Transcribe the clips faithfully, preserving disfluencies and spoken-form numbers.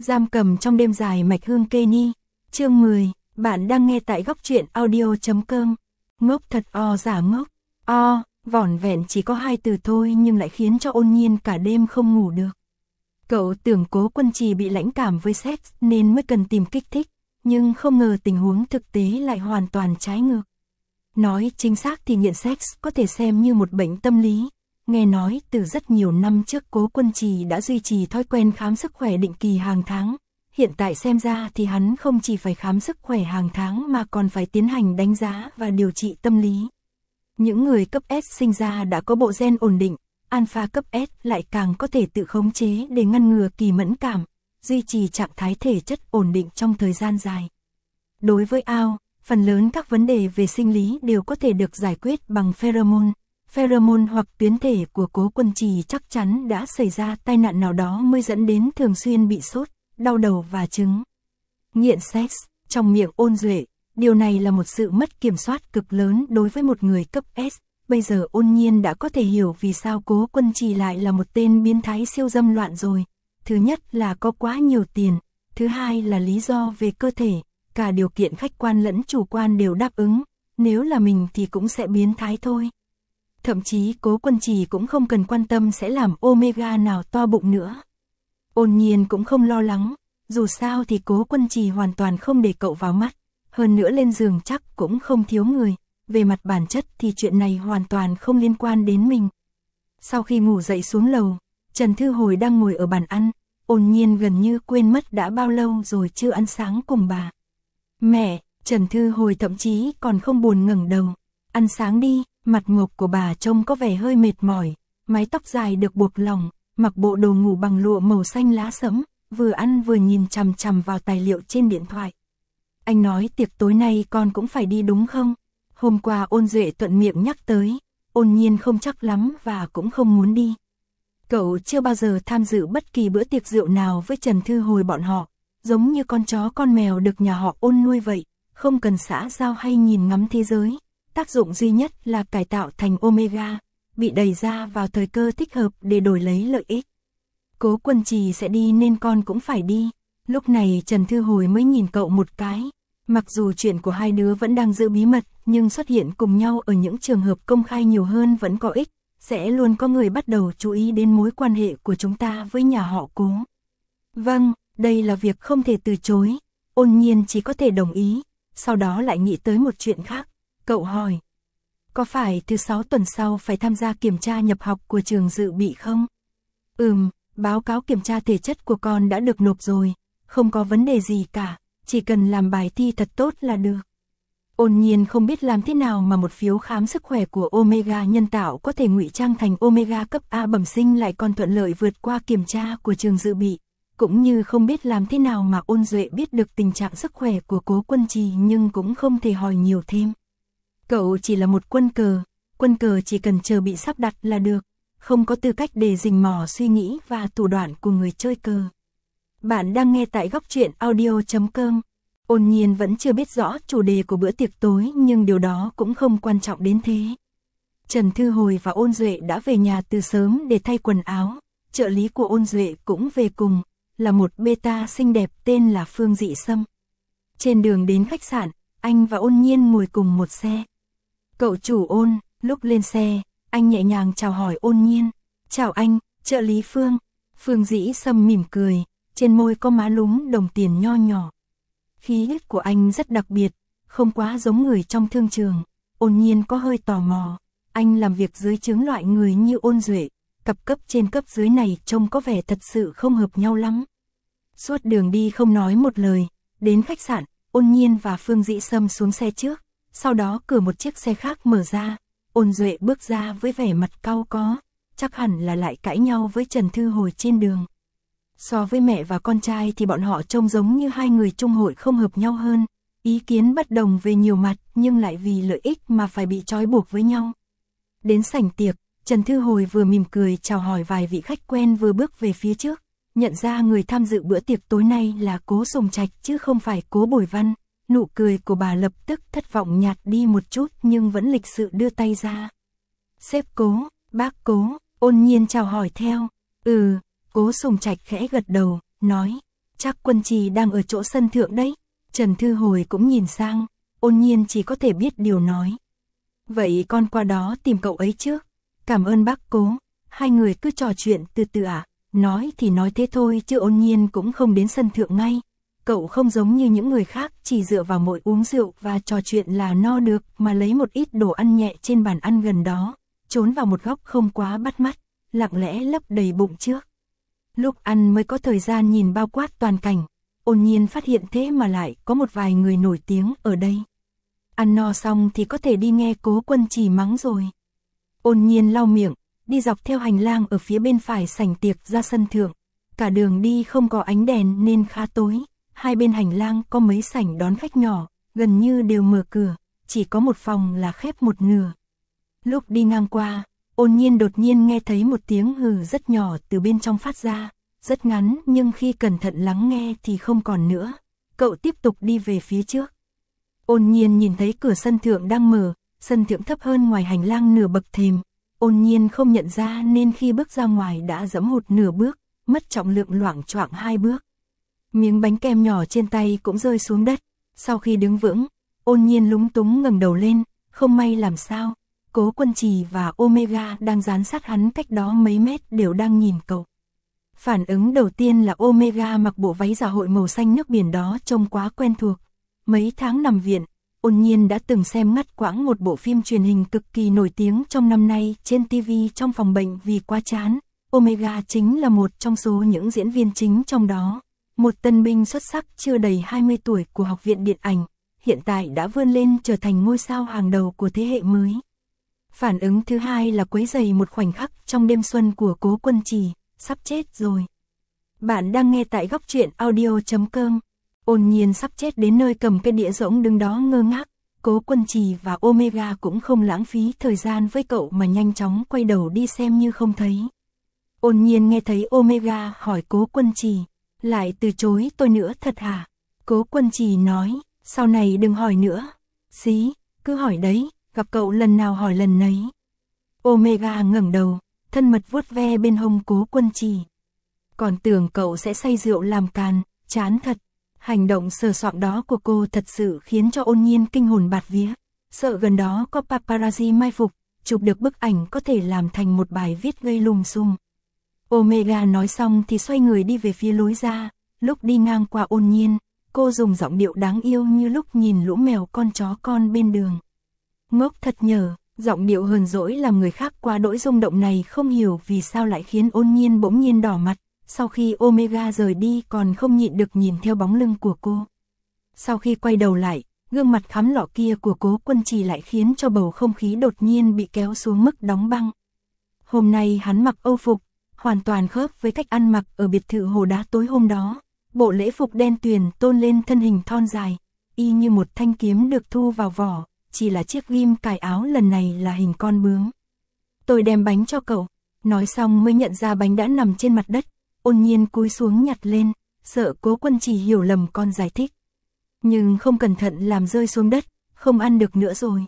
Giam cầm trong đêm dài mạch hương kê ni. Chương mười, bạn đang nghe tại góc truyện audio.com. Ngốc thật o giả ngốc. O, vỏn vẹn chỉ có hai từ thôi nhưng lại khiến cho Ôn Nhiên cả đêm không ngủ được. Cậu tưởng Cố Quân Trì bị lãnh cảm với sex nên mới cần tìm kích thích, nhưng không ngờ tình huống thực tế lại hoàn toàn trái ngược. Nói chính xác thì nghiện sex có thể xem như một bệnh tâm lý. Nghe nói từ rất nhiều năm trước Cố Quân Trì đã duy trì thói quen khám sức khỏe định kỳ hàng tháng. Hiện tại xem ra thì hắn không chỉ phải khám sức khỏe hàng tháng mà còn phải tiến hành đánh giá và điều trị tâm lý. Những người cấp S sinh ra đã có bộ gen ổn định, alpha cấp S lại càng có thể tự khống chế để ngăn ngừa kỳ mẫn cảm, duy trì trạng thái thể chất ổn định trong thời gian dài. Đối với ao, phần lớn các vấn đề về sinh lý đều có thể được giải quyết bằng pheromone. Pheromone hoặc tuyến thể của Cố Quân Trì chắc chắn đã xảy ra tai nạn nào đó mới dẫn đến thường xuyên bị sốt, đau đầu và chứng nghiện sex. Trong miệng Ôn Duệ, điều này là một sự mất kiểm soát cực lớn đối với một người cấp S. Bây giờ Ôn Nhiên đã có thể hiểu vì sao Cố Quân Trì lại là một tên biến thái siêu dâm loạn rồi. Thứ nhất là có quá nhiều tiền, thứ hai là lý do về cơ thể, cả điều kiện khách quan lẫn chủ quan đều đáp ứng, nếu là mình thì cũng sẽ biến thái thôi. Thậm chí Cố Quân Trì cũng không cần quan tâm sẽ làm Omega nào to bụng nữa. Ôn Nhiên cũng không lo lắng, dù sao thì Cố Quân Trì hoàn toàn không để cậu vào mắt, hơn nữa lên giường chắc cũng không thiếu người, về mặt bản chất thì chuyện này hoàn toàn không liên quan đến mình. Sau khi ngủ dậy xuống lầu, Trần Thư Hồi đang ngồi ở bàn ăn, Ôn Nhiên gần như quên mất đã bao lâu rồi chưa ăn sáng cùng bà. Mẹ, Trần Thư Hồi thậm chí còn không buồn ngẩng đầu. Ăn sáng đi. Mặt ngọc của bà trông có vẻ hơi mệt mỏi, mái tóc dài được buộc lỏng, mặc bộ đồ ngủ bằng lụa màu xanh lá sẫm, vừa ăn vừa nhìn chằm chằm vào tài liệu trên điện thoại. Anh nói tiệc tối nay con cũng phải đi đúng không? Hôm qua Ôn Duệ thuận miệng nhắc tới, Ôn Nhiên không chắc lắm và cũng không muốn đi. Cậu chưa bao giờ tham dự bất kỳ bữa tiệc rượu nào với Trần Thư Hồi bọn họ, giống như con chó con mèo được nhà họ Ôn nuôi vậy, không cần xã giao hay nhìn ngắm thế giới. Tác dụng duy nhất là cải tạo thành Omega, bị đẩy ra vào thời cơ thích hợp để đổi lấy lợi ích. Cố Quân Trì sẽ đi nên con cũng phải đi. Lúc này Trần Thư Hồi mới nhìn cậu một cái. Mặc dù chuyện của hai đứa vẫn đang giữ bí mật, nhưng xuất hiện cùng nhau ở những trường hợp công khai nhiều hơn vẫn có ích. Sẽ luôn có người bắt đầu chú ý đến mối quan hệ của chúng ta với nhà họ Cố. Vâng, đây là việc không thể từ chối. Ôn Nhiên chỉ có thể đồng ý, sau đó lại nghĩ tới một chuyện khác. Cậu hỏi, có phải thứ sáu tuần sau phải tham gia kiểm tra nhập học của trường dự bị không? Ừm, báo cáo kiểm tra thể chất của con đã được nộp rồi, không có vấn đề gì cả, chỉ cần làm bài thi thật tốt là được. Ôn Nhiên không biết làm thế nào mà một phiếu khám sức khỏe của Omega nhân tạo có thể ngụy trang thành Omega cấp A bẩm sinh lại còn thuận lợi vượt qua kiểm tra của trường dự bị. Cũng như không biết làm thế nào mà Ôn Duệ biết được tình trạng sức khỏe của Cố Quân Trì nhưng cũng không thể hỏi nhiều thêm. Cậu chỉ là một quân cờ, quân cờ chỉ cần chờ bị sắp đặt là được, không có tư cách để rình mò suy nghĩ và thủ đoạn của người chơi cờ. Bạn đang nghe tại góc truyện audio.com. Ôn Nhiên vẫn chưa biết rõ chủ đề của bữa tiệc tối nhưng điều đó cũng không quan trọng đến thế. Trần Thư Hồi và Ôn Duệ đã về nhà từ sớm để thay quần áo, trợ lý của Ôn Duệ cũng về cùng, là một beta xinh đẹp tên là Phương Dị Sâm. Trên đường đến khách sạn, anh và Ôn Nhiên ngồi cùng một xe. Cậu chủ Ôn, lúc lên xe, anh nhẹ nhàng chào hỏi Ôn Nhiên. Chào anh, trợ lý Phương. Phương Dĩ Sâm mỉm cười, trên môi có má lúm đồng tiền nho nhỏ. Khí chất của anh rất đặc biệt, không quá giống người trong thương trường. Ôn Nhiên có hơi tò mò, anh làm việc dưới chướng loại người như Ôn Duệ, cặp cấp trên cấp dưới này trông có vẻ thật sự không hợp nhau lắm. Suốt đường đi không nói một lời, đến khách sạn, Ôn Nhiên và Phương Dĩ Sâm xuống xe trước. Sau đó cửa một chiếc xe khác mở ra, Ôn Duệ bước ra với vẻ mặt cau có, chắc hẳn là lại cãi nhau với Trần Thư Hồi trên đường. So với mẹ và con trai thì bọn họ trông giống như hai người chung hội không hợp nhau hơn, ý kiến bất đồng về nhiều mặt nhưng lại vì lợi ích mà phải bị trói buộc với nhau. Đến sảnh tiệc, Trần Thư Hồi vừa mỉm cười chào hỏi vài vị khách quen vừa bước về phía trước, nhận ra người tham dự bữa tiệc tối nay là Cố Sùng Trạch chứ không phải Cố Bồi Văn. Nụ cười của bà lập tức thất vọng nhạt đi một chút nhưng vẫn lịch sự đưa tay ra. Sếp Cố, bác Cố, Ôn Nhiên chào hỏi theo. Ừ, Cố Sùng Trạch khẽ gật đầu, nói. Chắc Quân Trì đang ở chỗ sân thượng đấy. Trần Thư Hồi cũng nhìn sang, Ôn Nhiên chỉ có thể biết điều nói. Vậy con qua đó tìm cậu ấy trước. Cảm ơn bác Cố. Hai người cứ trò chuyện từ từ ạ. À. Nói thì nói thế thôi chứ Ôn Nhiên cũng không đến sân thượng ngay. Cậu không giống như những người khác chỉ dựa vào mỗi uống rượu và trò chuyện là no được mà lấy một ít đồ ăn nhẹ trên bàn ăn gần đó, trốn vào một góc không quá bắt mắt, lặng lẽ lấp đầy bụng trước. Lúc ăn mới có thời gian nhìn bao quát toàn cảnh, Ôn Nhiên phát hiện thế mà lại có một vài người nổi tiếng ở đây. Ăn no xong thì có thể đi nghe Cố Quân Trì mắng rồi. Ôn Nhiên lau miệng, đi dọc theo hành lang ở phía bên phải sảnh tiệc ra sân thượng. Cả đường đi không có ánh đèn nên khá tối. Hai bên hành lang có mấy sảnh đón khách nhỏ, gần như đều mở cửa, chỉ có một phòng là khép một nửa. Lúc đi ngang qua, Ôn Nhiên đột nhiên nghe thấy một tiếng hừ rất nhỏ từ bên trong phát ra, rất ngắn nhưng khi cẩn thận lắng nghe thì không còn nữa. Cậu tiếp tục đi về phía trước. Ôn Nhiên nhìn thấy cửa sân thượng đang mở, sân thượng thấp hơn ngoài hành lang nửa bậc thềm. Ôn Nhiên không nhận ra nên khi bước ra ngoài đã giẫm hụt nửa bước, mất trọng lượng loạng choạng hai bước. Miếng bánh kem nhỏ trên tay cũng rơi xuống đất. Sau khi đứng vững, Ôn Nhiên lúng túng ngẩng đầu lên, không may làm sao. Cố Quân Trì và Omega đang dán sát hắn cách đó mấy mét đều đang nhìn cậu. Phản ứng đầu tiên là Omega mặc bộ váy dạ hội màu xanh nước biển đó trông quá quen thuộc. Mấy tháng nằm viện, Ôn Nhiên đã từng xem ngắt quãng một bộ phim truyền hình cực kỳ nổi tiếng trong năm nay trên ti vi trong phòng bệnh vì quá chán. Omega chính là một trong số những diễn viên chính trong đó. Một tân binh xuất sắc chưa đầy hai mươi tuổi của Học viện Điện ảnh, hiện tại đã vươn lên trở thành ngôi sao hàng đầu của thế hệ mới. Phản ứng thứ hai là quấy rầy một khoảnh khắc trong đêm xuân của Cố Quân Trì, sắp chết rồi. Bạn đang nghe tại góc truyện audio chấm com. Ôn Nhiên sắp chết đến nơi cầm cái đĩa rỗng đứng đó ngơ ngác. Cố Quân Trì và Omega cũng không lãng phí thời gian với cậu mà nhanh chóng quay đầu đi xem như không thấy. Ôn Nhiên nghe thấy Omega hỏi Cố Quân Trì, lại từ chối tôi nữa thật hả? Cố Quân Trì nói, sau này đừng hỏi nữa. Xí, cứ hỏi đấy, gặp cậu lần nào hỏi lần nấy. Omega ngẩng đầu, thân mật vuốt ve bên hông Cố Quân Trì. Còn tưởng cậu sẽ say rượu làm càn, chán thật. Hành động sờ soạng đó của cô thật sự khiến cho Ôn Nhiên kinh hồn bạt vía. Sợ gần đó có paparazzi mai phục, chụp được bức ảnh có thể làm thành một bài viết gây lùm xùm. Omega nói xong thì xoay người đi về phía lối ra. Lúc đi ngang qua Ôn Nhiên, cô dùng giọng điệu đáng yêu như lúc nhìn lũ mèo con chó con bên đường. Ngốc thật nhờ, giọng điệu hờn dỗi làm người khác quá đỗi rung động này không hiểu vì sao lại khiến Ôn Nhiên bỗng nhiên đỏ mặt. Sau khi Omega rời đi còn không nhịn được nhìn theo bóng lưng của cô. Sau khi quay đầu lại, gương mặt khắm lọ kia của Cố Quân Trì lại khiến cho bầu không khí đột nhiên bị kéo xuống mức đóng băng. Hôm nay hắn mặc âu phục, hoàn toàn khớp với cách ăn mặc ở biệt thự Hồ Đá tối hôm đó. Bộ lễ phục đen tuyền tôn lên thân hình thon dài, y như một thanh kiếm được thu vào vỏ, chỉ là chiếc ghim cài áo lần này là hình con bướm. Tôi đem bánh cho cậu, nói xong mới nhận ra bánh đã nằm trên mặt đất. Ôn Nhiên cúi xuống nhặt lên, sợ Cố Quân Trì hiểu lầm con giải thích. Nhưng không cẩn thận làm rơi xuống đất, không ăn được nữa rồi.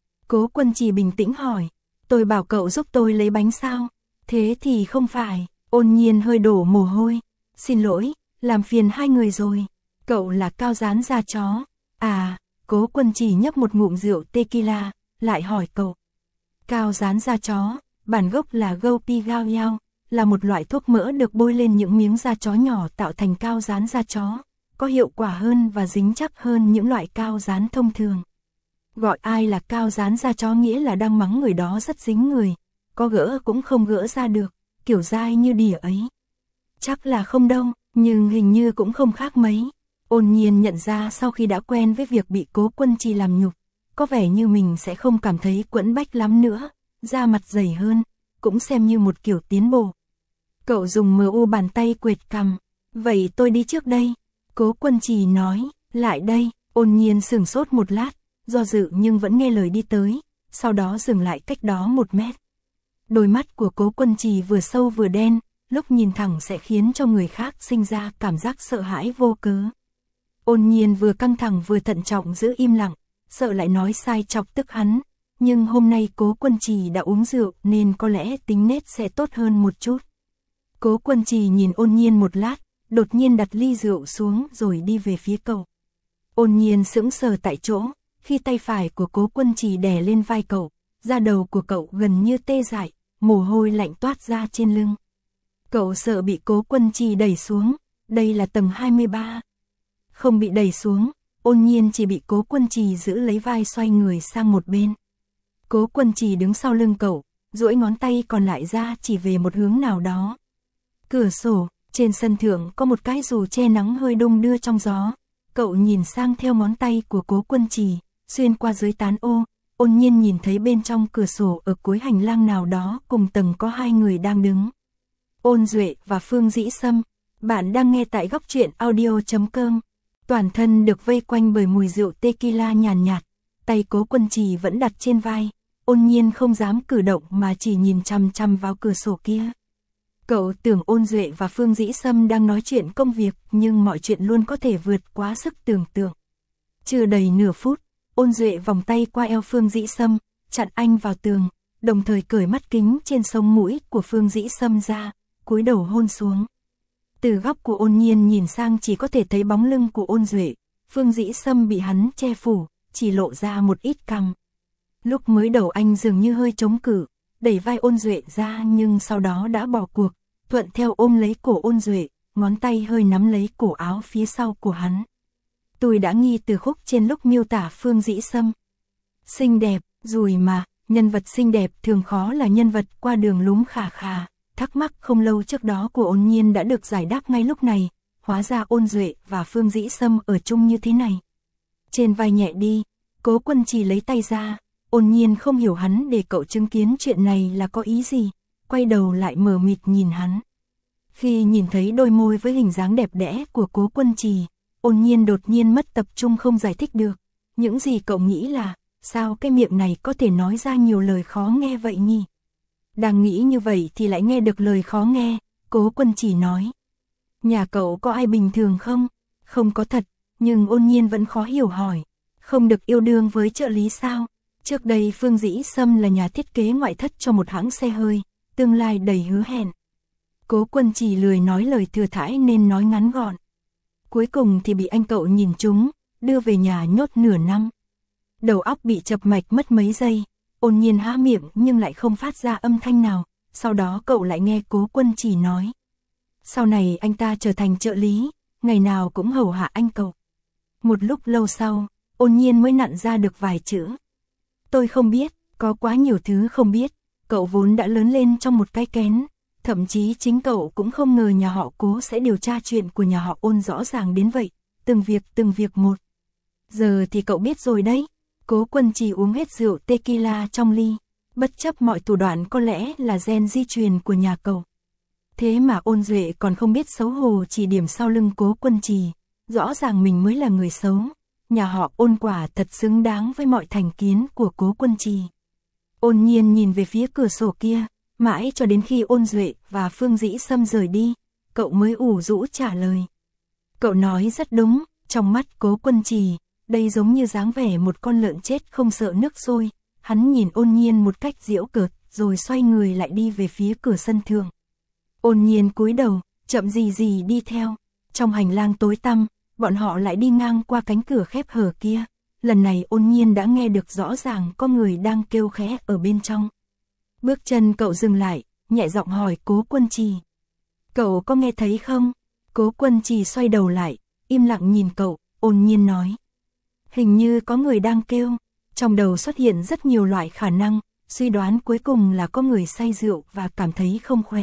Cố Quân Trì bình tĩnh hỏi, tôi bảo cậu giúp tôi lấy bánh sao? Thế thì không phải. Ôn Nhiên hơi đổ mồ hôi. Xin lỗi, làm phiền hai người rồi. Cậu là Cao Dán da chó. À, Cố Quân Trì nhấp một ngụm rượu tequila, lại hỏi cậu. Cao Dán da chó, bản gốc là Gopi Gao Yao, là một loại thuốc mỡ được bôi lên những miếng da chó nhỏ tạo thành cao dán da chó, có hiệu quả hơn và dính chắc hơn những loại cao dán thông thường. Gọi ai là cao dán da chó nghĩa là đang mắng người đó rất dính người, có gỡ cũng không gỡ ra được, kiểu dai như đỉa ấy. Chắc là không đâu, nhưng hình như cũng không khác mấy. Ôn Nhiên nhận ra sau khi đã quen với việc bị Cố Quân Trì làm nhục, có vẻ như mình sẽ không cảm thấy quẫn bách lắm nữa, da mặt dày hơn, cũng xem như một kiểu tiến bộ. Cậu dùng mờ u bàn tay quệt cằm. Vậy tôi đi trước đây. Cố Quân Trì nói, lại đây. Ôn Nhiên sửng sốt một lát, do dự nhưng vẫn nghe lời đi tới, sau đó dừng lại cách đó một mét. Đôi mắt của Cố Quân Trì vừa sâu vừa đen, lúc nhìn thẳng sẽ khiến cho người khác sinh ra cảm giác sợ hãi vô cớ. Ôn Nhiên vừa căng thẳng vừa thận trọng giữ im lặng, sợ lại nói sai chọc tức hắn. Nhưng hôm nay Cố Quân Trì đã uống rượu nên có lẽ tính nết sẽ tốt hơn một chút. Cố Quân Trì nhìn Ôn Nhiên một lát, đột nhiên đặt ly rượu xuống rồi đi về phía cậu. Ôn Nhiên sững sờ tại chỗ, khi tay phải của Cố Quân Trì đè lên vai cậu, da đầu của cậu gần như tê dại, mồ hôi lạnh toát ra trên lưng. Cậu sợ bị Cố Quân Trì đẩy xuống, đây là tầng hai mươi ba. Không bị đẩy xuống, Ôn Nhiên chỉ bị Cố Quân Trì giữ lấy vai xoay người sang một bên. Cố Quân Trì đứng sau lưng cậu, duỗi ngón tay còn lại ra chỉ về một hướng nào đó. Cửa sổ, trên sân thượng có một cái dù che nắng hơi đung đưa trong gió. Cậu nhìn sang theo ngón tay của Cố Quân Trì, xuyên qua dưới tán ô, Ôn Nhiên nhìn thấy bên trong cửa sổ ở cuối hành lang nào đó cùng tầng có hai người đang đứng. Ôn Duệ và Phương Dĩ Sâm. Bạn đang nghe tại góc truyện audio chấm com. Toàn thân được vây quanh bởi mùi rượu tequila nhàn nhạt, tay Cố Quân Trì vẫn đặt trên vai. Ôn Nhiên không dám cử động mà chỉ nhìn chằm chằm vào cửa sổ kia. Cậu tưởng Ôn Duệ và Phương Dĩ Sâm đang nói chuyện công việc, nhưng mọi chuyện luôn có thể vượt quá sức tưởng tượng. Chưa đầy nửa phút, Ôn Duệ vòng tay qua eo Phương Dĩ Sâm, chặn anh vào tường, đồng thời cởi mắt kính trên sống mũi của Phương Dĩ Sâm ra, cúi đầu hôn xuống. Từ góc của Ôn Nhiên nhìn sang chỉ có thể thấy bóng lưng của Ôn Duệ, Phương Dĩ Sâm bị hắn che phủ, chỉ lộ ra một ít cằm. Lúc mới đầu anh dường như hơi chống cự, đẩy vai Ôn Duệ ra nhưng sau đó đã bỏ cuộc, thuận theo ôm lấy cổ Ôn Duệ, ngón tay hơi nắm lấy cổ áo phía sau của hắn. Tôi đã nghi từ khúc trên lúc miêu tả Phương Dĩ Sâm. Xinh đẹp, rùi mà, nhân vật xinh đẹp thường khó là nhân vật qua đường lúm khà khà. Thắc mắc không lâu trước đó của Ôn Nhiên đã được giải đáp ngay lúc này, hóa ra Ôn Duệ và Phương Dĩ Sâm ở chung như thế này. Trên vai nhẹ đi, Cố Quân Trì lấy tay ra, Ôn Nhiên không hiểu hắn để cậu chứng kiến chuyện này là có ý gì, quay đầu lại mờ mịt nhìn hắn. Khi nhìn thấy đôi môi với hình dáng đẹp đẽ của Cố Quân Trì, Ôn Nhiên đột nhiên mất tập trung không giải thích được. Những gì cậu nghĩ là, sao cái miệng này có thể nói ra nhiều lời khó nghe vậy nhỉ? Đang nghĩ như vậy thì lại nghe được lời khó nghe, Cố Quân Trì nói. Nhà cậu có ai bình thường không? Không có thật, nhưng Ôn Nhiên vẫn khó hiểu hỏi. Không được yêu đương với trợ lý sao? Trước đây Phương Dĩ Sâm là nhà thiết kế ngoại thất cho một hãng xe hơi, tương lai đầy hứa hẹn. Cố Quân Trì lười nói lời thừa thãi nên nói ngắn gọn. Cuối cùng thì bị anh cậu nhìn trúng, đưa về nhà nhốt nửa năm. Đầu óc bị chập mạch mất mấy giây, Ôn Nhiên há miệng nhưng lại không phát ra âm thanh nào, sau đó cậu lại nghe Cố Quân Trì nói. Sau này anh ta trở thành trợ lý, ngày nào cũng hầu hạ anh cậu. Một lúc lâu sau, Ôn Nhiên mới nặn ra được vài chữ. Tôi không biết, có quá nhiều thứ không biết, cậu vốn đã lớn lên trong một cái kén, thậm chí chính cậu cũng không ngờ nhà họ Cố sẽ điều tra chuyện của nhà họ Ôn rõ ràng đến vậy, từng việc từng việc một. Giờ thì cậu biết rồi đấy. Cố Quân Trì uống hết rượu tequila trong ly, bất chấp mọi thủ đoạn có lẽ là gen di truyền của nhà cậu. Thế mà Ôn Duệ còn không biết xấu hổ chỉ điểm sau lưng Cố Quân Trì, rõ ràng mình mới là người xấu. Nhà họ Ôn quả thật xứng đáng với mọi thành kiến của Cố Quân Trì. Ôn Nhiên nhìn về phía cửa sổ kia, mãi cho đến khi Ôn Duệ và Phương Dĩ Sâm rời đi, cậu mới ủ rũ trả lời. Cậu nói rất đúng, trong mắt Cố Quân Trì, đây giống như dáng vẻ một con lợn chết không sợ nước sôi. Hắn nhìn Ôn Nhiên một cách giễu cợt, rồi xoay người lại đi về phía cửa sân thượng. Ôn Nhiên cúi đầu, chậm gì gì đi theo. Trong hành lang tối tăm, bọn họ lại đi ngang qua cánh cửa khép hở kia. Lần này Ôn Nhiên đã nghe được rõ ràng có người đang kêu khẽ ở bên trong. Bước chân cậu dừng lại, nhẹ giọng hỏi Cố Quân Trì. Cậu có nghe thấy không? Cố Quân Trì xoay đầu lại, im lặng nhìn cậu, Ôn Nhiên nói. Hình như có người đang kêu. Trong đầu xuất hiện rất nhiều loại khả năng, suy đoán cuối cùng là có người say rượu và cảm thấy không khỏe.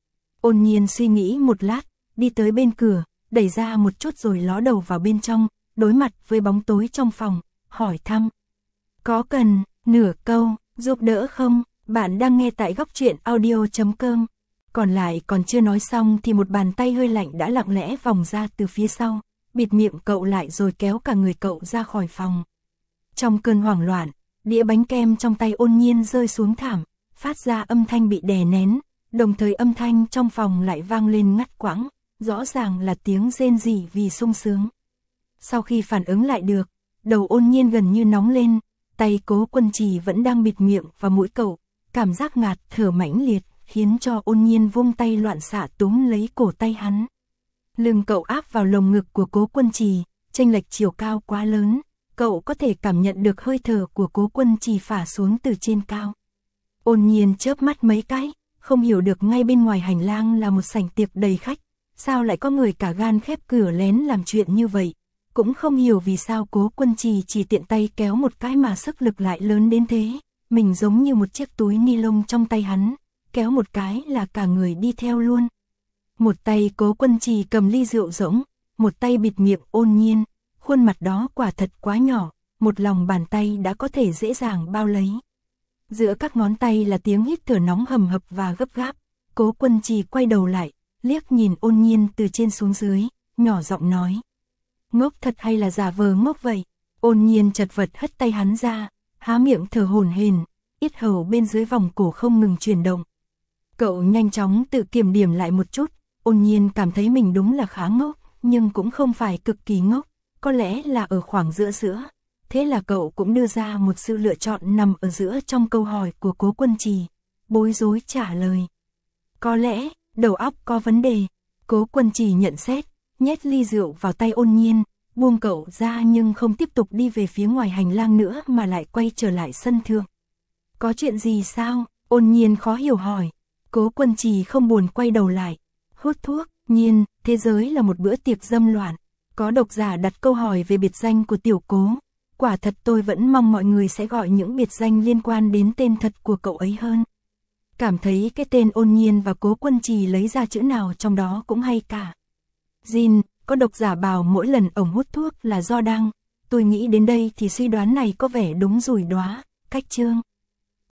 Ôn Nhiên suy nghĩ một lát, đi tới bên cửa, đẩy ra một chút rồi ló đầu vào bên trong, đối mặt với bóng tối trong phòng, hỏi thăm. Có cần, nửa câu, giúp đỡ không? Bạn đang nghe tại góc truyện audio chấm com. Còn lại còn chưa nói xong thì một bàn tay hơi lạnh đã lặng lẽ vòng ra từ phía sau, bịt miệng cậu lại rồi kéo cả người cậu ra khỏi phòng. Trong cơn hoảng loạn, đĩa bánh kem trong tay Ôn Nhiên rơi xuống thảm, phát ra âm thanh bị đè nén, đồng thời âm thanh trong phòng lại vang lên ngắt quãng, rõ ràng là tiếng rên rỉ vì sung sướng. Sau khi phản ứng lại được, đầu Ôn Nhiên gần như nóng lên, tay Cố Quân Trì vẫn đang bịt miệng và mũi cậu, cảm giác ngạt thở mãnh liệt, khiến cho Ôn Nhiên vung tay loạn xạ túm lấy cổ tay hắn. Lưng cậu áp vào lồng ngực của Cố Quân Trì, chênh lệch chiều cao quá lớn, cậu có thể cảm nhận được hơi thở của Cố Quân Trì phả xuống từ trên cao. Ôn Nhiên chớp mắt mấy cái, không hiểu được ngay bên ngoài hành lang là một sảnh tiệc đầy khách, sao lại có người cả gan khép cửa lén làm chuyện như vậy, cũng không hiểu vì sao Cố Quân Trì chỉ tiện tay kéo một cái mà sức lực lại lớn đến thế, mình giống như một chiếc túi ni lông trong tay hắn, kéo một cái là cả người đi theo luôn. Một tay Cố Quân Trì cầm ly rượu rỗng, một tay bịt miệng Ôn Nhiên, khuôn mặt đó quả thật quá nhỏ, một lòng bàn tay đã có thể dễ dàng bao lấy. Giữa các ngón tay là tiếng hít thở nóng hầm hập và gấp gáp, Cố Quân Trì quay đầu lại, liếc nhìn Ôn Nhiên từ trên xuống dưới, nhỏ giọng nói. Ngốc thật hay là giả vờ ngốc vậy? Ôn Nhiên chật vật hất tay hắn ra, há miệng thở hổn hển, yết hầu bên dưới vòng cổ không ngừng chuyển động. Cậu nhanh chóng tự kiểm điểm lại một chút, Ôn Nhiên cảm thấy mình đúng là khá ngốc, nhưng cũng không phải cực kỳ ngốc, có lẽ là ở khoảng giữa giữa. Thế là cậu cũng đưa ra một sự lựa chọn nằm ở giữa trong câu hỏi của Cố Quân Trì, bối rối trả lời. Có lẽ, đầu óc có vấn đề. Cố Quân Trì nhận xét, nhét ly rượu vào tay Ôn Nhiên, buông cậu ra nhưng không tiếp tục đi về phía ngoài hành lang nữa mà lại quay trở lại sân thượng. Có chuyện gì sao? Ôn Nhiên khó hiểu hỏi. Cố Quân Trì không buồn quay đầu lại. Hút thuốc, Nhiên, thế giới là một bữa tiệc dâm loạn. Có độc giả đặt câu hỏi về biệt danh của tiểu Cố. Quả thật tôi vẫn mong mọi người sẽ gọi những biệt danh liên quan đến tên thật của cậu ấy hơn. Cảm thấy cái tên Ôn Nhiên và Cố Quân Trì lấy ra chữ nào trong đó cũng hay cả. Jin, có độc giả bảo mỗi lần ổng hút thuốc là do đang. Tôi nghĩ đến đây thì suy đoán này có vẻ đúng rủi đoá. Cách chương.